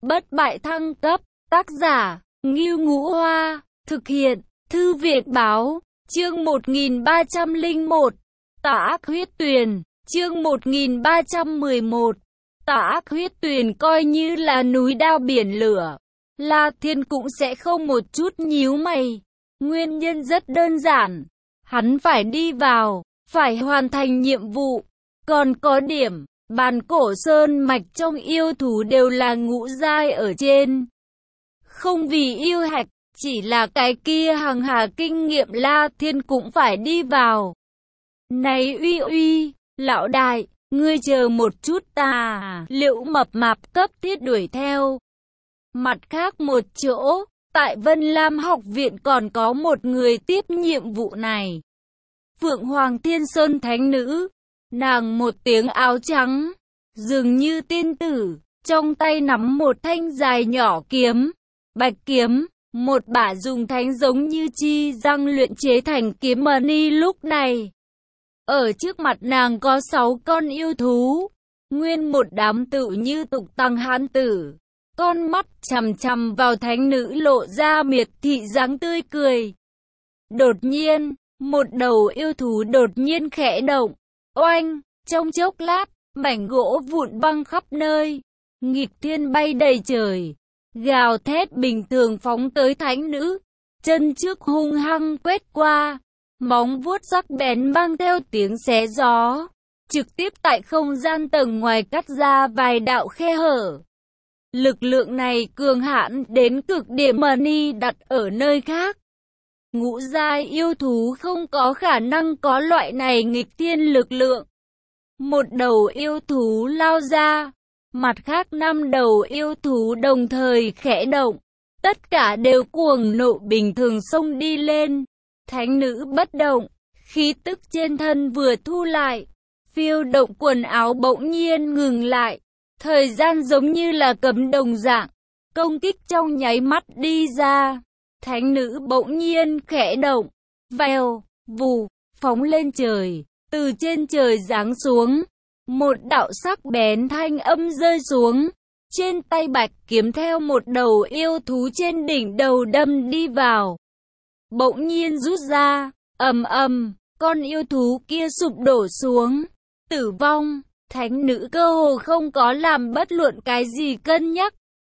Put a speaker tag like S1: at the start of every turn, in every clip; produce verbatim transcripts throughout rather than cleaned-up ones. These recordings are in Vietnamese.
S1: bất bại thăng cấp, tác giả, Ngưu Ngũ Hoa, thực hiện, Thư viện Báo, chương một nghìn ba trăm lẻ một, Tà ác huyết tuyền, chương một nghìn ba trăm mười một, Tà ác huyết tuyền coi như là núi đao biển lửa. La Thiên cũng sẽ không một chút nhíu mày. Nguyên nhân rất đơn giản. Hắn phải đi vào, phải hoàn thành nhiệm vụ. Còn có điểm, bàn cổ sơn mạch trong yêu thú đều là ngũ giai ở trên. Không vì yêu hạch, chỉ là cái kia hằng hà kinh nghiệm La Thiên cũng phải đi vào. Này uy uy, lão đại, ngươi chờ một chút ta, Liễu Mập Mạp cấp thiết đuổi theo. Mặt khác một chỗ, tại Vân Lam học viện còn có một người tiếp nhiệm vụ này. Phượng Hoàng Thiên Sơn Thánh Nữ, nàng một tiếng áo trắng, dường như tiên tử, trong tay nắm một thanh dài nhỏ kiếm, bạch kiếm, một bả dùng thánh giống như chi răng luyện chế thành kiếm mani. Lúc này, ở trước mặt nàng có sáu con yêu thú, nguyên một đám tự như tục tăng hán tử. Con mắt chằm chằm vào thánh nữ lộ ra miệt thị dáng tươi cười. Đột nhiên, một đầu yêu thú đột nhiên khẽ động. Oanh, trong chốc lát, mảnh gỗ vụn băng khắp nơi. Nghịch thiên bay đầy trời. Gào thét bình thường phóng tới thánh nữ. Chân trước hung hăng quét qua. Móng vuốt sắc bén mang theo tiếng xé gió. Trực tiếp tại không gian tầng ngoài cắt ra vài đạo khe hở. Lực lượng này cường hãn đến cực điểm, Mani đặt ở nơi khác. Ngũ giai yêu thú không có khả năng có loại này nghịch thiên lực lượng. Một đầu yêu thú lao ra, mặt khác năm đầu yêu thú đồng thời khẽ động. Tất cả đều cuồng nộ bình thường xông đi lên. Thánh nữ bất động, khí tức trên thân vừa thu lại. Phiêu động quần áo bỗng nhiên ngừng lại. Thời gian giống như là cấm đồng dạng, công kích trong nháy mắt đi ra. Thánh nữ bỗng nhiên khẽ động, vèo, vù, phóng lên trời, từ trên trời giáng xuống. Một đạo sắc bén thanh âm rơi xuống, trên tay bạch kiếm theo một đầu yêu thú trên đỉnh đầu đâm đi vào. Bỗng nhiên rút ra, ầm ầm, con yêu thú kia sụp đổ xuống, tử vong. Thánh nữ cơ hồ không có làm bất luận cái gì cân nhắc.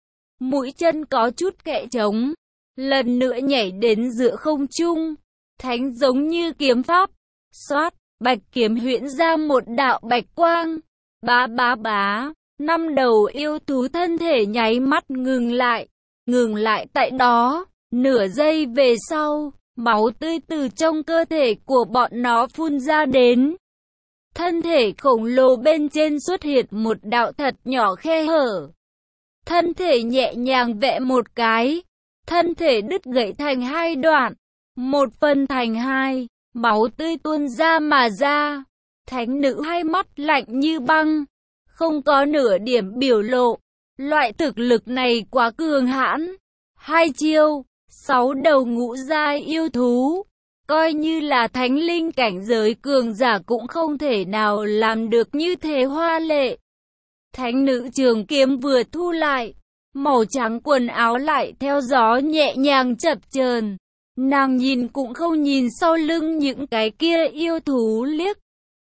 S1: Mũi chân có chút kệ trống, lần nữa nhảy đến giữa không trung. Thánh giống như kiếm pháp, xoát, bạch kiếm huyễn ra một đạo bạch quang. Bá bá bá, năm đầu yêu thú thân thể nháy mắt ngừng lại, ngừng lại tại đó. Nửa giây về sau, máu tươi từ trong cơ thể của bọn nó phun ra đến. Thân thể khổng lồ bên trên xuất hiện một đạo thật nhỏ khe hở. Thân thể nhẹ nhàng vẽ một cái. Thân thể đứt gãy thành hai đoạn. Một phần thành hai. Máu tươi tuôn ra mà ra. Thánh nữ hai mắt lạnh như băng. Không có nửa điểm biểu lộ. Loại thực lực này quá cường hãn. Hai chiêu. Sáu đầu ngũ giai yêu thú. Coi như là thánh linh cảnh giới cường giả cũng không thể nào làm được như thế hoa lệ. Thánh nữ trường kiếm vừa thu lại, màu trắng quần áo lại theo gió nhẹ nhàng chập chờn. Nàng nhìn cũng không nhìn sau lưng những cái kia yêu thú liếc.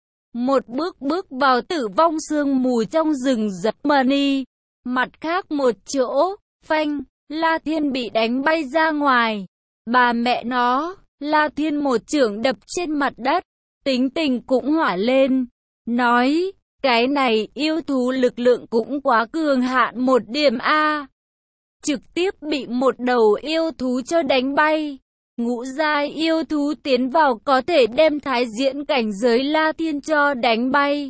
S1: Một bước bước vào tử vong sương mù trong rừng rậm. Mani. Mặt khác một chỗ, phanh, La Thiên bị đánh bay ra ngoài. Bà mẹ nó. La Thiên một chưởng đập trên mặt đất, tính tình cũng hỏa lên, nói, cái này yêu thú lực lượng cũng quá cường hạn một điểm a. Trực tiếp bị một đầu yêu thú cho đánh bay. Ngũ giai yêu thú tiến vào có thể đem thái diễn cảnh giới La Thiên cho đánh bay.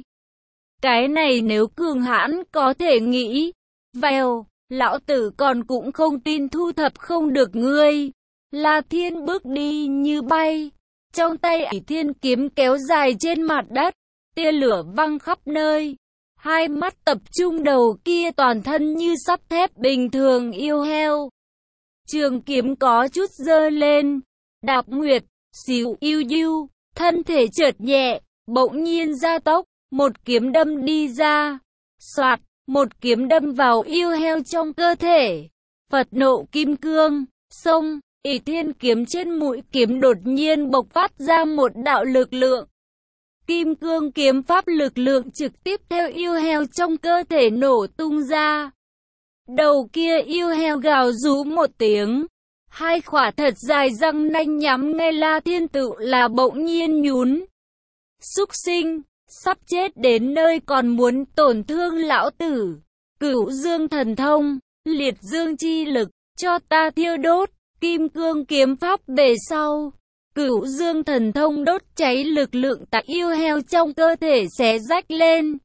S1: Cái này nếu cường hãn có thể nghĩ, vèo, lão tử còn cũng không tin thu thập không được ngươi. La Thiên bước đi như bay, trong tay ỷ thiên kiếm kéo dài trên mặt đất, tia lửa văng khắp nơi. Hai mắt tập trung đầu kia toàn thân như sắt thép bình thường yêu heo. Trường kiếm có chút giơ lên, đạp nguyệt, xíu yêu yêu, thân thể chợt nhẹ, bỗng nhiên gia tốc, một kiếm đâm đi ra. Soạt, một kiếm đâm vào yêu heo trong cơ thể. Phật nộ kim cương, xông, ỷ thiên kiếm trên mũi kiếm đột nhiên bộc phát ra một đạo lực lượng. Kim cương kiếm pháp lực lượng trực tiếp theo yêu heo trong cơ thể nổ tung ra. Đầu kia yêu heo gào rú một tiếng. Hai khỏa thật dài răng nanh nhắm ngay La Thiên Tự là bỗng nhiên nhún. Súc sinh, sắp chết đến nơi còn muốn tổn thương lão tử. Cửu dương thần thông, liệt dương chi lực, cho ta thiêu đốt. Kim cương kiếm pháp về sau. Cửu dương thần thông đốt cháy lực lượng tại yêu heo trong cơ thể xé rách lên.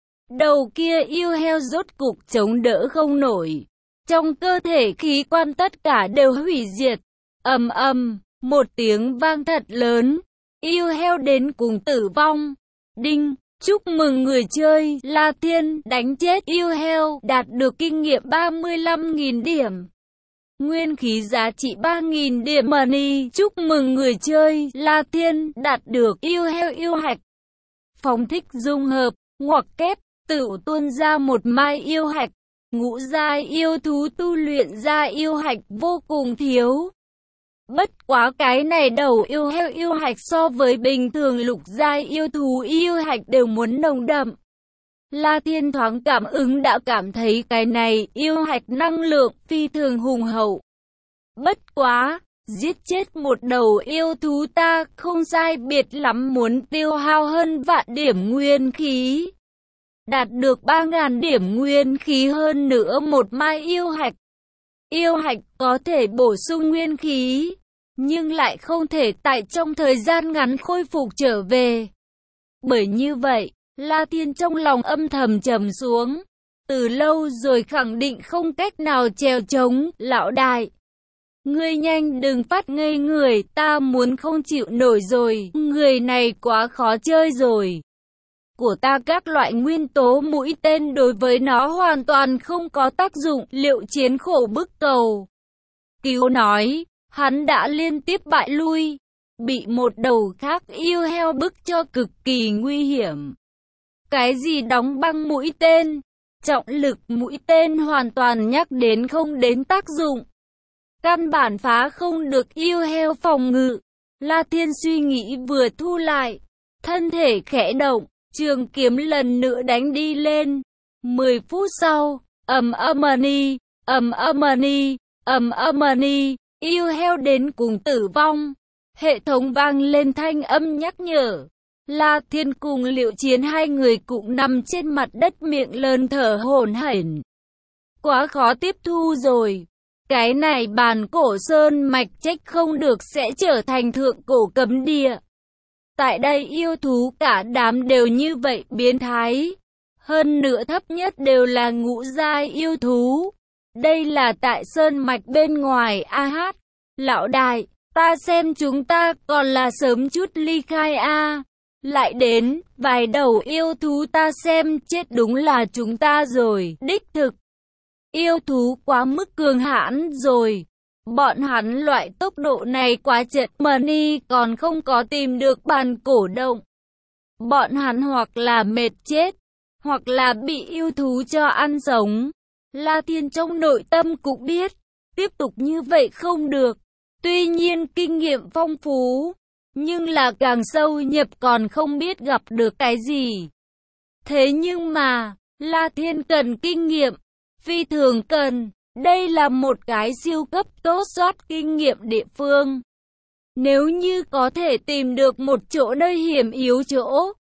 S1: Đầu kia yêu heo rốt cục chống đỡ không nổi. Trong cơ thể khí quan tất cả đều hủy diệt. Ầm ầm, một tiếng vang thật lớn. Yêu heo đến cùng tử vong. Đinh, chúc mừng người chơi La Thiên đánh chết yêu heo, đạt được kinh nghiệm ba mươi lăm nghìn điểm. Nguyên khí giá trị ba nghìn điểm money. Chúc mừng người chơi La Thiên đạt được yêu heo yêu hạch. Phóng thích dung hợp, ngoặc kép, tự tuôn ra một mai yêu hạch. Ngũ giai yêu thú tu luyện ra yêu hạch vô cùng thiếu. Bất quá cái này đầu yêu heo yêu hạch so với bình thường lục giai yêu thú yêu hạch đều muốn nồng đậm. La Thiên thoáng cảm ứng đã cảm thấy cái này yêu hạch năng lượng phi thường hùng hậu. Bất quá, giết chết một đầu yêu thú ta không sai biệt lắm muốn tiêu hao hơn vạn điểm nguyên khí. Đạt được ba nghìn điểm nguyên khí hơn nữa một mai yêu hạch. Yêu hạch có thể bổ sung nguyên khí, nhưng lại không thể tại trong thời gian ngắn khôi phục trở về. Bởi như vậy, La Thiên trong lòng âm thầm trầm xuống. Từ lâu rồi khẳng định không cách nào trèo chống, lão đại. Ngươi nhanh đừng phát ngây người, ta muốn không chịu nổi rồi, người này quá khó chơi rồi. Của ta các loại nguyên tố mũi tên đối với nó hoàn toàn không có tác dụng, liệu chiến khổ bức cầu. Cứu nói, hắn đã liên tiếp bại lui, bị một đầu khác yêu heo bức cho cực kỳ nguy hiểm. Cái gì đóng băng mũi tên, trọng lực mũi tên hoàn toàn nhắc đến không đến tác dụng. Căn bản phá không được yêu heo phòng ngự. La Thiên suy nghĩ vừa thu lại, thân thể khẽ động, trường kiếm lần nữa đánh đi lên. Mười phút sau, ầm âm-ni, ầm âm-ni, ầm âm-ni, yêu heo đến cùng tử vong. Hệ thống vang lên thanh âm nhắc nhở. La Thiên cùng Liệu Chiến hai người cũng nằm trên mặt đất miệng lớn thở hổn hển. Quá khó tiếp thu rồi. Cái này bàn cổ sơn mạch trách không được sẽ trở thành thượng cổ cấm địa. Tại đây yêu thú cả đám đều như vậy biến thái. Hơn nữa thấp nhất đều là ngũ giai yêu thú. Đây là tại sơn mạch bên ngoài a hát. Lão đại, ta xem chúng ta còn là sớm chút ly khai a. Lại đến, vài đầu yêu thú ta xem chết đúng là chúng ta rồi, đích thực. Yêu thú quá mức cường hãn rồi. Bọn hắn loại tốc độ này quá chật money còn không có tìm được bàn cổ động. Bọn hắn hoặc là mệt chết, hoặc là bị yêu thú cho ăn sống. La Thiên trong nội tâm cũng biết, tiếp tục như vậy không được. Tuy nhiên kinh nghiệm phong phú, nhưng là càng sâu nhập còn không biết gặp được cái gì. Thế nhưng mà, La Thiên cần kinh nghiệm, phi thường cần. Đây là một cái siêu cấp tốt soát kinh nghiệm địa phương. Nếu như có thể tìm được một chỗ nơi hiểm yếu chỗ,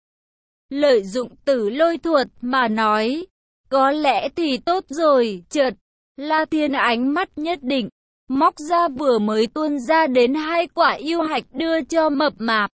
S1: lợi dụng tử lôi thuật mà nói, có lẽ thì tốt rồi. Chợt, La Thiên ánh mắt nhất định, móc ra vừa mới tuôn ra đến hai quả yêu hạch đưa cho mập mạp.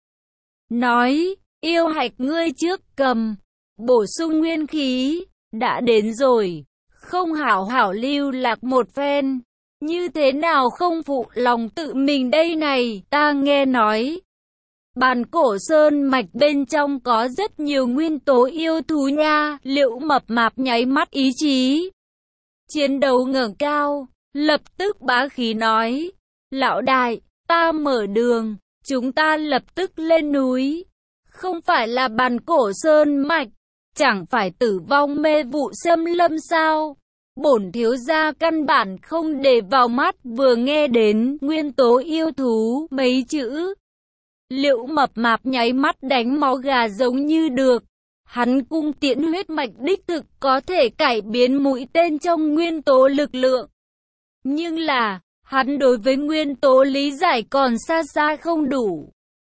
S1: Nói, yêu hạch ngươi trước cầm, bổ sung nguyên khí, đã đến rồi. Không hảo hảo lưu lạc một phen, như thế nào không phụ lòng tự mình đây này, ta nghe nói. Bàn cổ sơn mạch bên trong có rất nhiều nguyên tố yêu thú nha, Liệu mập mạp nháy mắt ý chí. Chiến đấu ngẩng cao, lập tức bá khí nói, lão đại, ta mở đường, chúng ta lập tức lên núi. Không phải là bàn cổ sơn mạch, chẳng phải tử vong mê vụ xâm lâm sao? Bổn thiếu gia căn bản không để vào mắt, vừa nghe đến nguyên tố yêu thú mấy chữ. Liệu mập mạp nháy mắt đánh máu gà giống như được. Hắn cung tiễn huyết mạch đích thực có thể cải biến mũi tên trong nguyên tố lực lượng. Nhưng là, hắn đối với nguyên tố lý giải còn xa xa không đủ.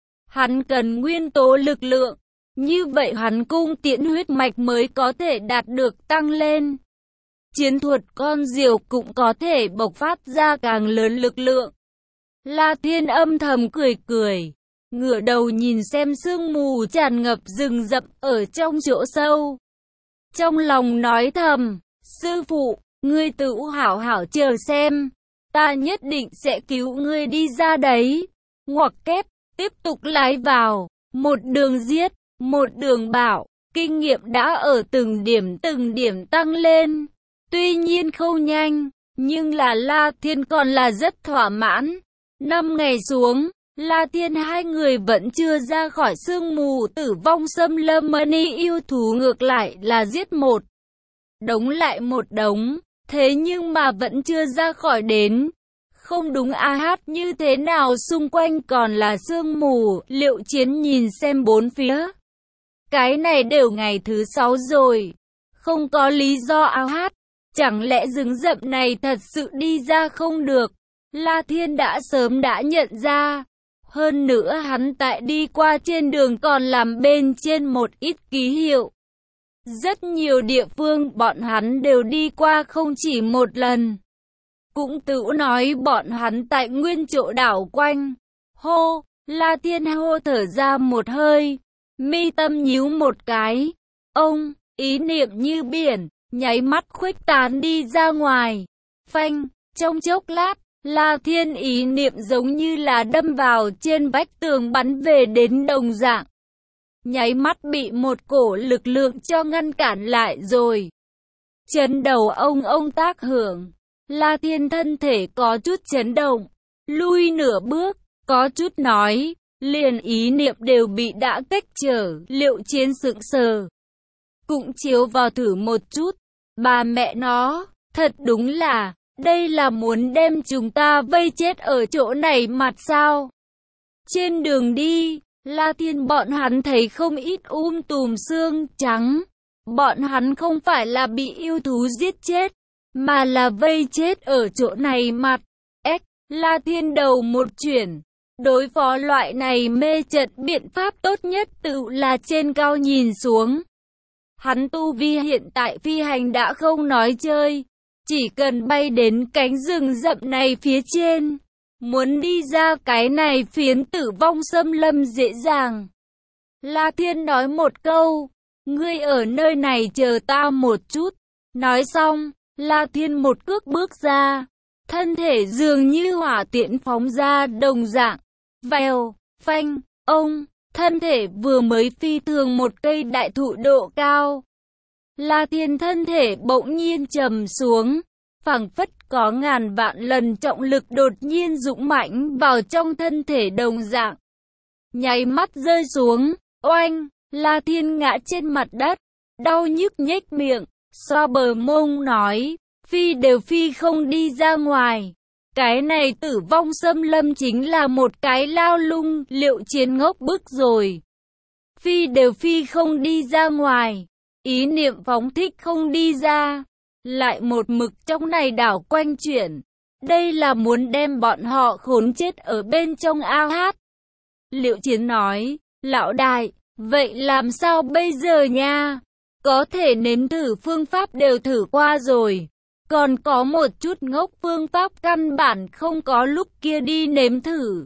S1: Hắn cần nguyên tố lực lượng, như vậy hắn cung tiễn huyết mạch mới có thể đạt được tăng lên. Chiến thuật con diều cũng có thể bộc phát ra càng lớn lực lượng. La Thiên âm thầm cười cười, ngửa đầu nhìn xem sương mù tràn ngập rừng rậm ở trong chỗ sâu. Trong lòng nói thầm, sư phụ, ngươi tự hảo hảo chờ xem, ta nhất định sẽ cứu ngươi đi ra đấy. Ngoặc kép, tiếp tục lái vào, một đường giết, một đường bảo, kinh nghiệm đã ở từng điểm từng điểm tăng lên. Tuy nhiên không nhanh, nhưng là La Thiên còn là rất thỏa mãn. Năm ngày xuống, La Thiên hai người vẫn chưa ra khỏi sương mù tử vong xâm lâm, mani yêu thú ngược lại là giết một đống lại một đống, thế nhưng mà vẫn chưa ra khỏi đến. Không đúng a hát như thế nào xung quanh còn là sương mù, Liệu Chiến nhìn xem bốn phía. Cái này đều ngày thứ sáu rồi, không có lý do a hát, chẳng lẽ rừng rậm này thật sự đi ra không được. La Thiên đã sớm đã nhận ra. Hơn nữa hắn tại đi qua trên đường còn làm bên trên một ít ký hiệu. Rất nhiều địa phương bọn hắn đều đi qua không chỉ một lần. Cũng tự nói bọn hắn tại nguyên chỗ đảo quanh. Hô, La Thiên hô thở ra một hơi, mi tâm nhíu một cái. Ông, ý niệm như biển, nháy mắt khuếch tán đi ra ngoài. Phanh, trong chốc lát, La Thiên ý niệm giống như là đâm vào trên vách tường bắn về đến đồng dạng. Nháy mắt bị một cổ lực lượng cho ngăn cản lại rồi. Chấn đầu ông ông tác hưởng. La Thiên thân thể có chút chấn động, lui nửa bước, có chút nói, liền ý niệm đều bị đã cách trở. Liệu Chiến sững sờ, cũng chiếu vào thử một chút. Bà mẹ nó, thật đúng là, đây là muốn đem chúng ta vây chết ở chỗ này mặt sao? Trên đường đi, La Thiên bọn hắn thấy không ít um tùm xương trắng. Bọn hắn không phải là bị yêu thú giết chết, mà là vây chết ở chỗ này mặt. Ếch, La Thiên đầu một chuyển. Đối phó loại này mê trận biện pháp tốt nhất tự là trên cao nhìn xuống. Hắn tu vi hiện tại phi hành đã không nói chơi. Chỉ cần bay đến cánh rừng rậm này phía trên, muốn đi ra cái này phiến tử vong xâm lâm dễ dàng. La Thiên nói một câu, ngươi ở nơi này chờ ta một chút. Nói xong, La Thiên một cước bước ra, thân thể dường như hỏa tiễn phóng ra đồng dạng. Vèo, phanh, ông, thân thể vừa mới phi thường một cây đại thụ độ cao. La Thiên thân thể bỗng nhiên trầm xuống, phảng phất có ngàn vạn lần trọng lực đột nhiên dũng mãnh vào trong thân thể đồng dạng. Nháy mắt rơi xuống, oanh, La Thiên ngã trên mặt đất, đau nhức nhếch miệng, xoa bờ mông nói, phi đều phi không đi ra ngoài. Cái này tử vong xâm lâm chính là một cái lao lung. Liệu Chiến ngốc bức rồi. Phi đều phi không đi ra ngoài, ý niệm phóng thích không đi ra, lại một mực trong này đảo quanh chuyển. Đây là muốn đem bọn họ khốn chết ở bên trong a hát. Liệu Chiến nói, lão đại, vậy làm sao bây giờ nha? Có thể nếm thử phương pháp đều thử qua rồi. Còn có một chút ngốc phương pháp căn bản không có lúc kia đi nếm thử.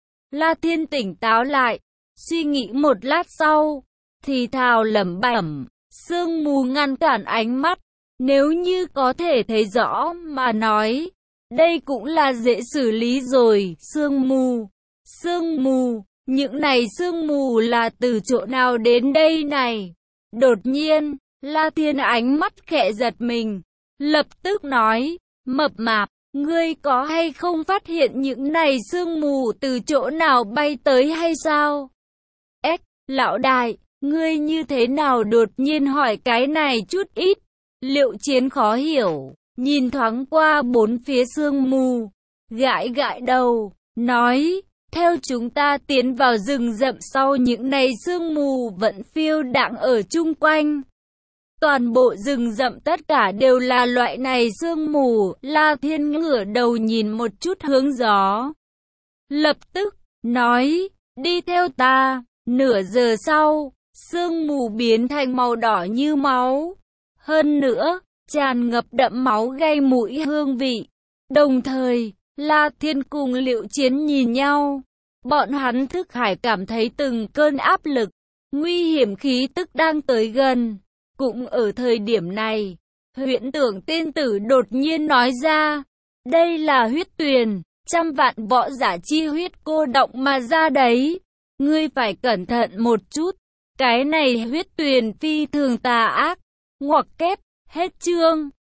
S1: La Thiên tỉnh táo lại, suy nghĩ một lát sau, thì thào lẩm bẩm, sương mù ngăn cản ánh mắt. Nếu như có thể thấy rõ mà nói, đây cũng là dễ xử lý rồi. Sương mù, sương mù, những này sương mù là từ chỗ nào đến đây này? Đột nhiên, La Thiên ánh mắt khẽ giật mình, lập tức nói, mập mạp, ngươi có hay không phát hiện những này sương mù từ chỗ nào bay tới hay sao? Ếch, lão đại, Ngươi như thế nào đột nhiên hỏi cái này chút ít? Liệu Chiến khó hiểu, nhìn thoáng qua bốn phía sương mù, gãi gãi đầu, nói, theo chúng ta tiến vào rừng rậm sau những này sương mù vẫn phiêu đãng ở chung quanh. Toàn bộ rừng rậm tất cả đều là loại này sương mù. La Thiên ngửa đầu nhìn một chút hướng gió, lập tức nói, đi theo ta. Nửa giờ sau, sương mù biến thành màu đỏ như máu, hơn nữa tràn ngập đậm máu gây mũi hương vị. Đồng thời, La Thiên cùng Liệu Chiến nhìn nhau, bọn hắn thức hải cảm thấy từng cơn áp lực, nguy hiểm khí tức đang tới gần. Cũng ở thời điểm này, Huyễn Tưởng tiên tử đột nhiên nói ra, đây là huyết tuyền, trăm vạn võ giả chi huyết cô động mà ra đấy. Ngươi phải cẩn thận một chút, cái này huyết tuyền phi thường tà ác. Ngoặc kép, hết chương.